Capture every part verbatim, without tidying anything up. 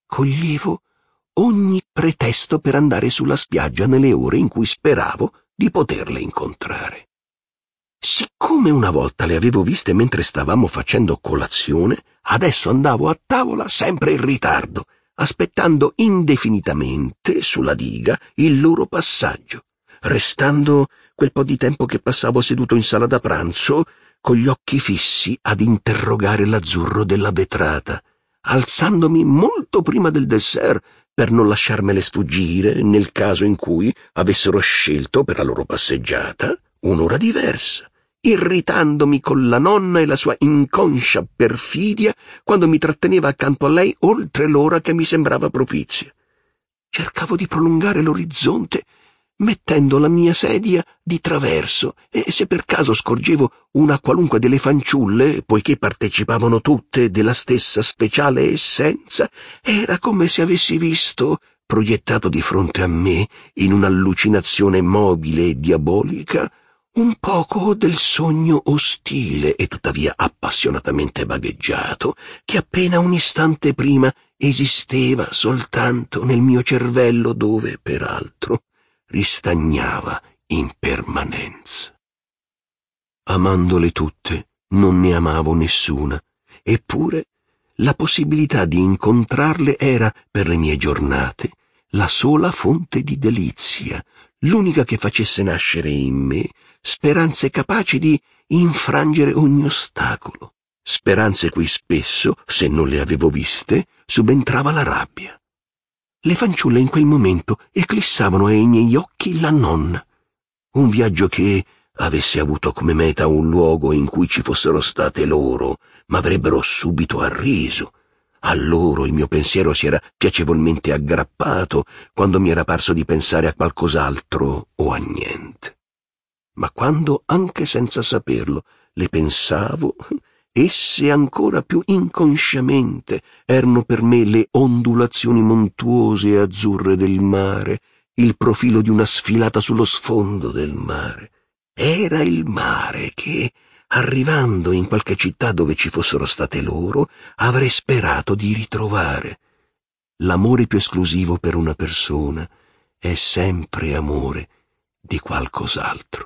coglievo ogni pretesto per andare sulla spiaggia nelle ore in cui speravo di poterle incontrare. Siccome una volta le avevo viste mentre stavamo facendo colazione, adesso andavo a tavola sempre in ritardo, aspettando indefinitamente sulla diga il loro passaggio, restando quel po' di tempo che passavo seduto in sala da pranzo con gli occhi fissi ad interrogare l'azzurro della vetrata, alzandomi molto prima del dessert per non lasciarmele sfuggire nel caso in cui avessero scelto per la loro passeggiata un'ora diversa, irritandomi con la nonna e la sua inconscia perfidia quando mi tratteneva accanto a lei oltre l'ora che mi sembrava propizia. Cercavo di prolungare l'orizzonte mettendo la mia sedia di traverso e se per caso scorgevo una qualunque delle fanciulle, poiché partecipavano tutte della stessa speciale essenza, era come se avessi visto, proiettato di fronte a me, in un'allucinazione mobile e diabolica, un poco del sogno ostile e tuttavia appassionatamente vagheggiato, che appena un istante prima esisteva soltanto nel mio cervello dove, peraltro, ristagnava in permanenza. Amandole tutte, non ne amavo nessuna, eppure la possibilità di incontrarle era, per le mie giornate, la sola fonte di delizia, l'unica che facesse nascere in me speranze capaci di infrangere ogni ostacolo, speranze cui spesso, se non le avevo viste, subentrava la rabbia. Le fanciulle in quel momento eclissavano ai miei occhi la nonna. Un viaggio che avesse avuto come meta un luogo in cui ci fossero state loro, m'avrebbero subito arriso. A loro il mio pensiero si era piacevolmente aggrappato quando mi era parso di pensare a qualcos'altro o a niente. Ma quando, anche senza saperlo, le pensavo, esse ancora più inconsciamente erano per me le ondulazioni montuose e azzurre del mare, il profilo di una sfilata sullo sfondo del mare. Era il mare che, arrivando in qualche città dove ci fossero state loro, avrei sperato di ritrovare. L'amore più esclusivo per una persona è sempre amore di qualcos'altro.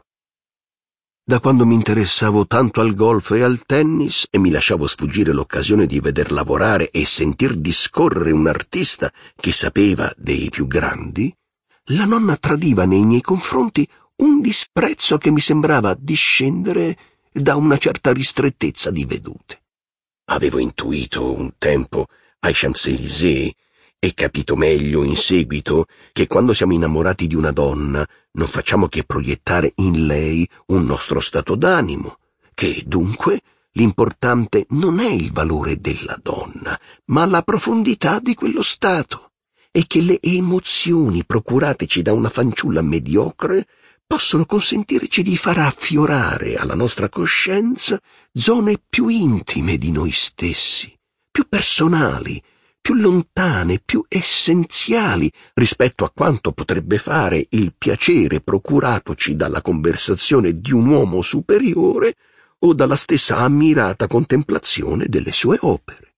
Da quando mi interessavo tanto al golf e al tennis e mi lasciavo sfuggire l'occasione di veder lavorare e sentir discorrere un artista che sapeva dei più grandi, la nonna tradiva nei miei confronti un disprezzo che mi sembrava discendere da una certa ristrettezza di vedute. Avevo intuito un tempo ai Champs-Élysées e capito meglio in seguito che quando siamo innamorati di una donna non facciamo che proiettare in lei un nostro stato d'animo, che dunque l'importante non è il valore della donna, ma la profondità di quello stato, e che le emozioni procurateci da una fanciulla mediocre possono consentirci di far affiorare alla nostra coscienza zone più intime di noi stessi, più personali, più lontane, più essenziali rispetto a quanto potrebbe fare il piacere procuratoci dalla conversazione di un uomo superiore o dalla stessa ammirata contemplazione delle sue opere.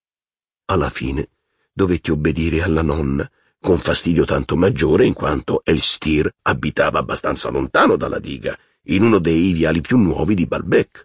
Alla fine dovetti obbedire alla nonna, con fastidio tanto maggiore in quanto Elstir abitava abbastanza lontano dalla diga, in uno dei viali più nuovi di Balbec.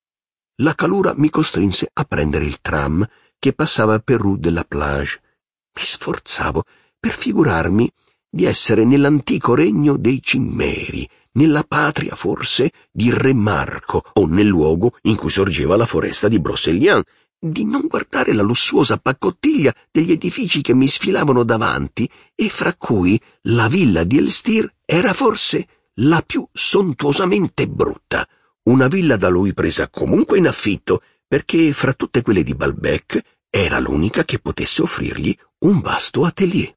La calura mi costrinse a prendere il tram che passava per Rue de la Plage. Mi sforzavo per figurarmi di essere nell'antico regno dei cimmeri, nella patria forse di Re Marco o nel luogo in cui sorgeva la foresta di Brocéliande, di non guardare la lussuosa paccottiglia degli edifici che mi sfilavano davanti e fra cui la villa di Elstir era forse la più sontuosamente brutta, una villa da lui presa comunque in affitto perché fra tutte quelle di Balbec era l'unica che potesse offrirgli un vasto atelier.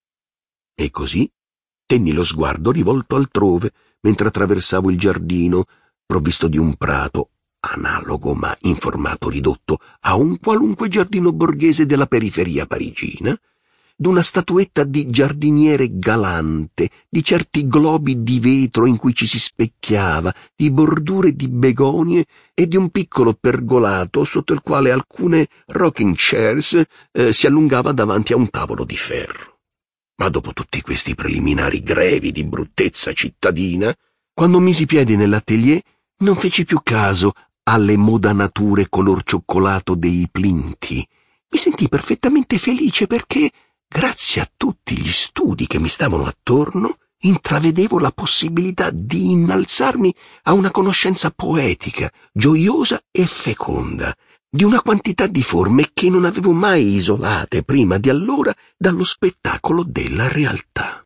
E così tenni lo sguardo rivolto altrove mentre attraversavo il giardino, provvisto di un prato analogo ma in formato ridotto a un qualunque giardino borghese della periferia parigina, d'una statuetta di giardiniere galante, di certi globi di vetro in cui ci si specchiava, di bordure di begonie e di un piccolo pergolato sotto il quale alcune rocking chairs eh, si allungava davanti a un tavolo di ferro. Ma dopo tutti questi preliminari grevi di bruttezza cittadina, quando misi piedi nell'atelier, non feci più caso alle modanature color cioccolato dei plinti. Mi sentii perfettamente felice perché, grazie a tutti gli studi che mi stavano attorno, intravedevo la possibilità di innalzarmi a una conoscenza poetica, gioiosa e feconda, di una quantità di forme che non avevo mai isolate prima di allora dallo spettacolo della realtà.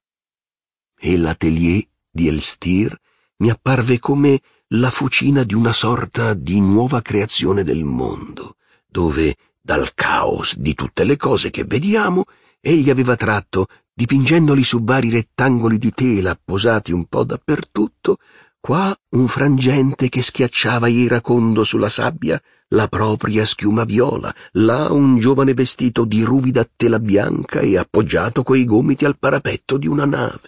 E l'atelier di Elstir mi apparve come la fucina di una sorta di nuova creazione del mondo, dove, dal caos di tutte le cose che vediamo, egli aveva tratto, dipingendoli su vari rettangoli di tela posati un po' dappertutto, qua un frangente che schiacciava iracondo sulla sabbia la propria schiuma viola, là un giovane vestito di ruvida tela bianca e appoggiato coi gomiti al parapetto di una nave.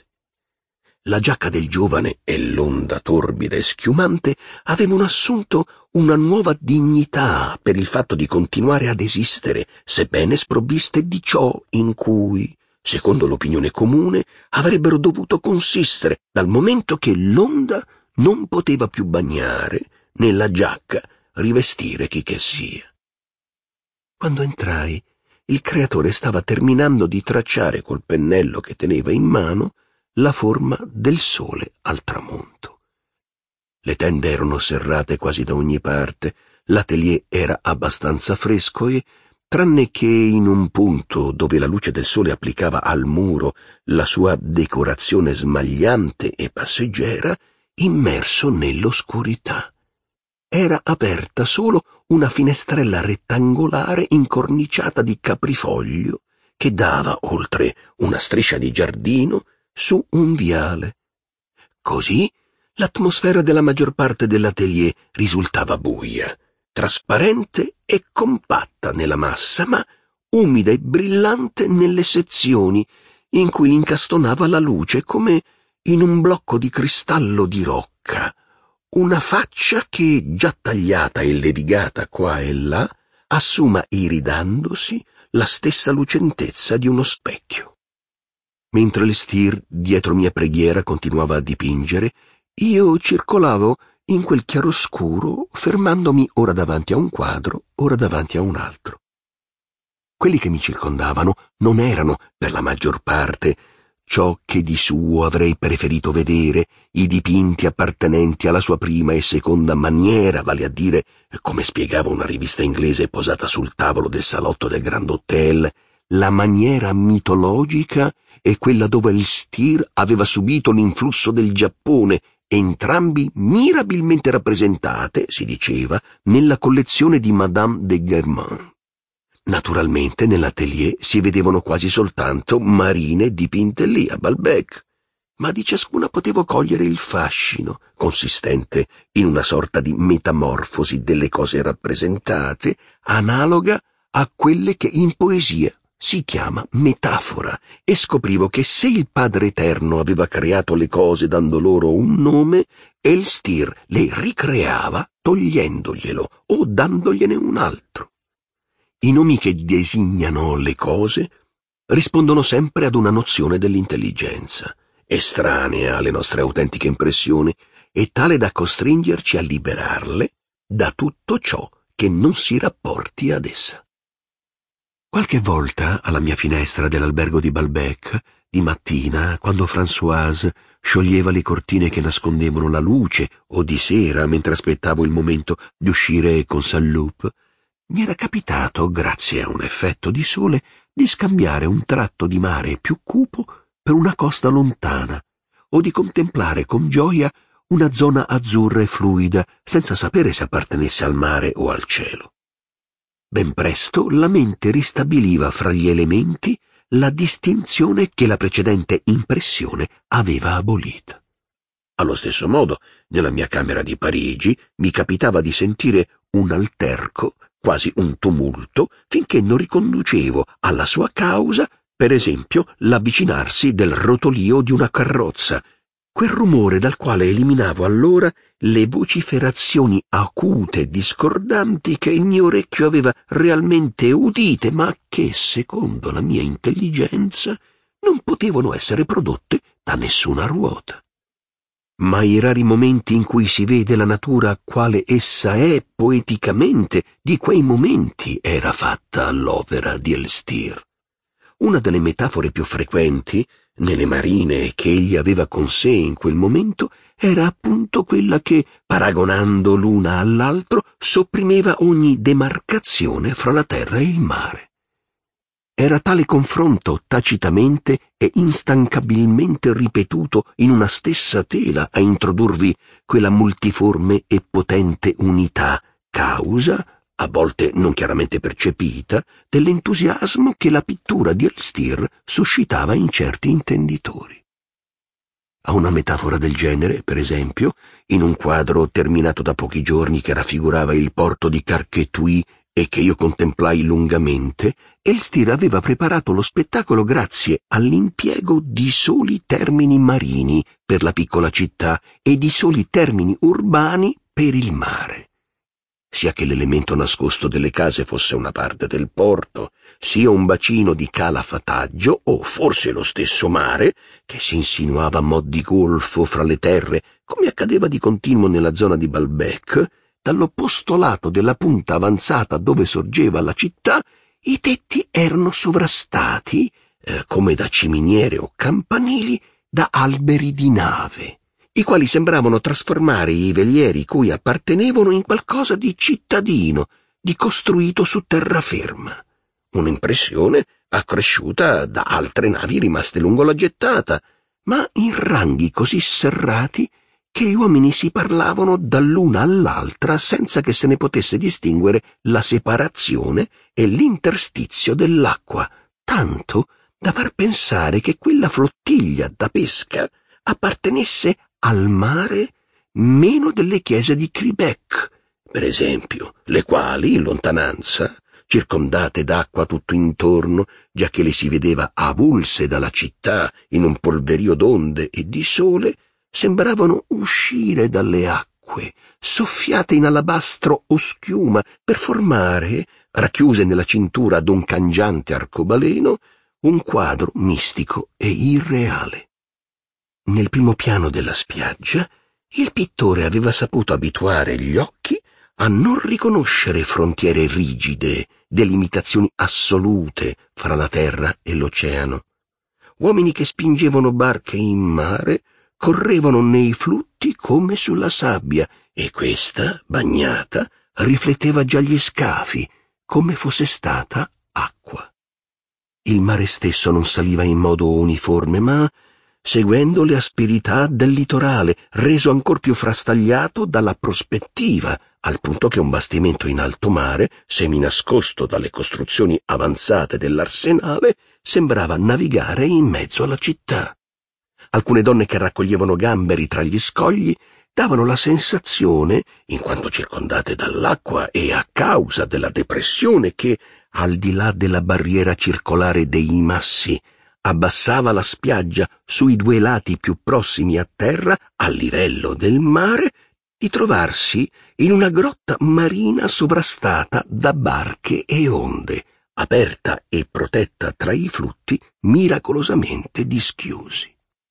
La giacca del giovane e l'onda torbida e schiumante avevano assunto una nuova dignità per il fatto di continuare ad esistere, sebbene sprovviste di ciò in cui, secondo l'opinione comune, avrebbero dovuto consistere, dal momento che l'onda non poteva più bagnare, nella giacca rivestire chi che sia. Quando entrai, il creatore stava terminando di tracciare col pennello che teneva in mano la forma del sole al tramonto. Le tende erano serrate quasi da ogni parte, l'atelier era abbastanza fresco e, tranne che in un punto dove la luce del sole applicava al muro la sua decorazione smagliante e passeggera, immerso nell'oscurità. Era aperta solo una finestrella rettangolare incorniciata di caprifoglio che dava, oltre una striscia di giardino, su un viale. Così l'atmosfera della maggior parte dell'atelier risultava buia, trasparente e compatta nella massa, ma umida e brillante nelle sezioni in cui l'incastonava la luce come in un blocco di cristallo di rocca, una faccia che, già tagliata e levigata qua e là, assuma iridandosi la stessa lucentezza di uno specchio. Mentre Elstir, dietro mia preghiera, continuava a dipingere, io circolavo in quel chiaroscuro, fermandomi ora davanti a un quadro, ora davanti a un altro. Quelli che mi circondavano non erano, per la maggior parte, ciò che di suo avrei preferito vedere, i dipinti appartenenti alla sua prima e seconda maniera, vale a dire, come spiegava una rivista inglese posata sul tavolo del salotto del Grand Hotel, la maniera mitologica e quella dove Elstir aveva subito l'influsso del Giappone, entrambi mirabilmente rappresentate, si diceva, nella collezione di Madame de Guermantes. Naturalmente nell'atelier si vedevano quasi soltanto marine dipinte lì a Balbec, ma di ciascuna potevo cogliere il fascino, consistente in una sorta di metamorfosi delle cose rappresentate, analoga a quelle che in poesia si chiama metafora, e scoprivo che se il Padre Eterno aveva creato le cose dando loro un nome, Elstir le ricreava togliendoglielo o dandogliene un altro. I nomi che designano le cose rispondono sempre ad una nozione dell'intelligenza, estranea alle nostre autentiche impressioni e tale da costringerci a liberarle da tutto ciò che non si rapporti ad essa. Qualche volta, alla mia finestra dell'albergo di Balbec, di mattina, quando Françoise scioglieva le cortine che nascondevano la luce, o di sera, mentre aspettavo il momento di uscire con Saint-Loup, mi era capitato, grazie a un effetto di sole, di scambiare un tratto di mare più cupo per una costa lontana, o di contemplare con gioia una zona azzurra e fluida, senza sapere se appartenesse al mare o al cielo. Ben presto la mente ristabiliva fra gli elementi la distinzione che la precedente impressione aveva abolita. Allo stesso modo, nella mia camera di Parigi mi capitava di sentire un alterco, quasi un tumulto, finché non riconducevo alla sua causa Per esempio, l'avvicinarsi del rotolio di una carrozza, quel rumore dal quale eliminavo allora le vociferazioni acute e discordanti che il mio orecchio aveva realmente udite, ma che, secondo la mia intelligenza, non potevano essere prodotte da nessuna ruota. Ma i rari momenti in cui si vede la natura quale essa è poeticamente, di quei momenti era fatta l'opera di Elstir. Una delle metafore più frequenti, nelle marine che egli aveva con sé in quel momento, era appunto quella che, paragonando l'una all'altro, sopprimeva ogni demarcazione fra la terra e il mare. Era tale confronto tacitamente e instancabilmente ripetuto in una stessa tela a introdurvi quella multiforme e potente unità, causa, a volte non chiaramente percepita, dell'entusiasmo che la pittura di Elstir suscitava in certi intenditori. A una metafora del genere, per esempio, in un quadro terminato da pochi giorni che raffigurava il porto di Carquetui e che io contemplai lungamente, Elstir aveva preparato lo spettacolo grazie all'impiego di soli termini marini per la piccola città e di soli termini urbani per il mare. Sia che l'elemento nascosto delle case fosse una parte del porto, sia un bacino di calafataggio, o forse lo stesso mare, che si insinuava a mo' di golfo fra le terre, come accadeva di continuo nella zona di Balbec, dall'opposto lato della punta avanzata dove sorgeva la città, i tetti erano sovrastati, eh, come da ciminiere o campanili, da alberi di nave, i quali sembravano trasformare i velieri cui appartenevano in qualcosa di cittadino, di costruito su terraferma. Un'impressione accresciuta da altre navi rimaste lungo la gettata, ma in ranghi così serrati che gli uomini si parlavano dall'una all'altra senza che se ne potesse distinguere la separazione e l'interstizio dell'acqua, tanto da far pensare che quella flottiglia da pesca appartenesse al mare meno delle chiese di Cribec, per esempio, le quali, in lontananza, circondate d'acqua tutto intorno, giacché le si vedeva avulse dalla città in un polverio d'onde e di sole, sembravano uscire dalle acque, soffiate in alabastro o schiuma, per formare, racchiuse nella cintura d'un cangiante arcobaleno, un quadro mistico e irreale. Nel primo piano della spiaggia, il pittore aveva saputo abituare gli occhi a non riconoscere frontiere rigide, delimitazioni assolute fra la terra e l'oceano. Uomini che spingevano barche in mare correvano nei flutti come sulla sabbia, e questa, bagnata, rifletteva già gli scafi, come fosse stata acqua. Il mare stesso non saliva in modo uniforme, ma seguendo le asperità del litorale, reso ancor più frastagliato dalla prospettiva, al punto che un bastimento in alto mare, seminascosto dalle costruzioni avanzate dell'arsenale, sembrava navigare in mezzo alla città. Alcune donne che raccoglievano gamberi tra gli scogli davano la sensazione, in quanto circondate dall'acqua e a causa della depressione che, al di là della barriera circolare dei massi, abbassava la spiaggia sui due lati più prossimi a terra, a livello del mare, di trovarsi in una grotta marina sovrastata da barche e onde, aperta e protetta tra i flutti miracolosamente dischiusi.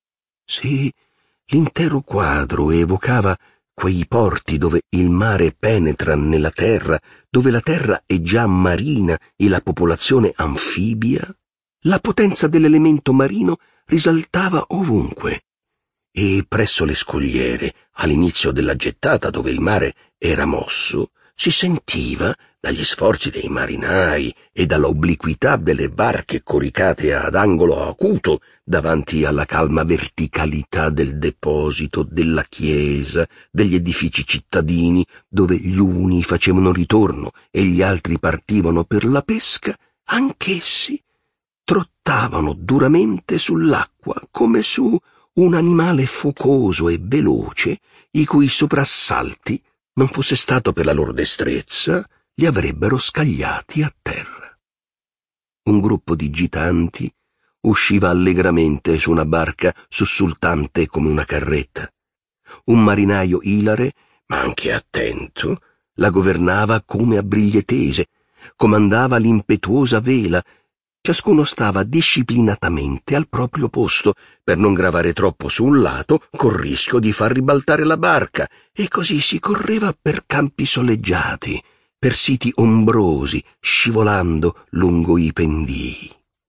Sì, l'intero quadro evocava quei porti dove il mare penetra nella terra, dove la terra è già marina e la popolazione anfibia. La potenza dell'elemento marino risaltava ovunque, e presso le scogliere, all'inizio della gettata dove il mare era mosso, si sentiva, dagli sforzi dei marinai e dalla obliquità delle barche coricate ad angolo acuto davanti alla calma verticalità del deposito, della chiesa, degli edifici cittadini, dove gli uni facevano ritorno e gli altri partivano per la pesca, anch'essi trottavano duramente sull'acqua come su un animale focoso e veloce, i cui soprassalti, non fosse stato per la loro destrezza, li avrebbero scagliati a terra. Un gruppo di gitanti, usciva allegramente su una barca sussultante come una carretta. Un marinaio ilare, ma anche attento, la governava come a briglie tese, comandava l'impetuosa vela. Ciascuno stava disciplinatamente al proprio posto per non gravare troppo su un lato col rischio di far ribaltare la barca, e così si correva per campi soleggiati, per siti ombrosi, scivolando lungo i pendii.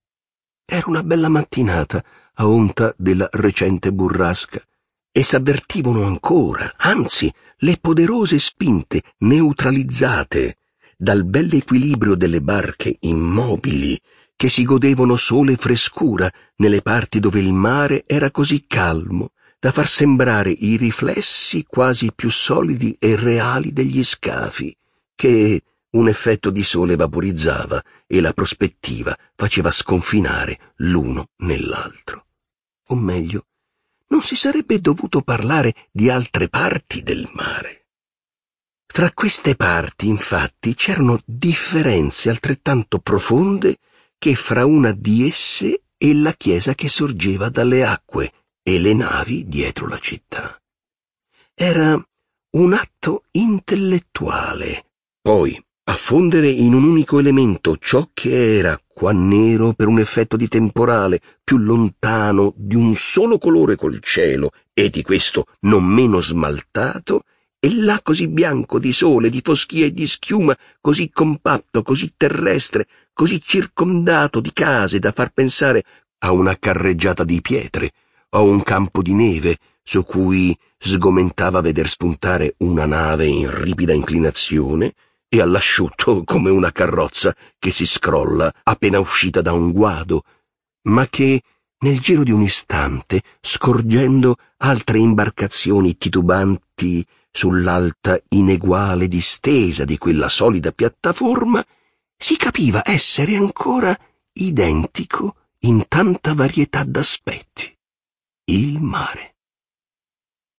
Era una bella mattinata a onta della recente burrasca, e s'avvertivano ancora, anzi, le poderose spinte neutralizzate dal bell'equilibrio delle barche immobili che si godevano sole frescura nelle parti dove il mare era così calmo da far sembrare i riflessi quasi più solidi e reali degli scafi, che un effetto di sole vaporizzava e la prospettiva faceva sconfinare l'uno nell'altro. O meglio, non si sarebbe dovuto parlare di altre parti del mare. Fra queste parti, infatti, c'erano differenze altrettanto profonde che fra una di esse e la chiesa che sorgeva dalle acque e le navi dietro la città. Era un atto intellettuale, poi a fondere in un unico elemento ciò che era qua nero per un effetto di temporale più lontano di un solo colore col cielo e di questo non meno smaltato, e là così bianco di sole, di foschia e di schiuma, così compatto, così terrestre, così circondato di case da far pensare a una carreggiata di pietre o a un campo di neve su cui sgomentava veder spuntare una nave in ripida inclinazione, e all'asciutto come una carrozza che si scrolla appena uscita da un guado, ma che nel giro di un istante, scorgendo altre imbarcazioni titubanti sull'alta ineguale distesa di quella solida piattaforma, si capiva essere ancora identico in tanta varietà d'aspetti. Il mare.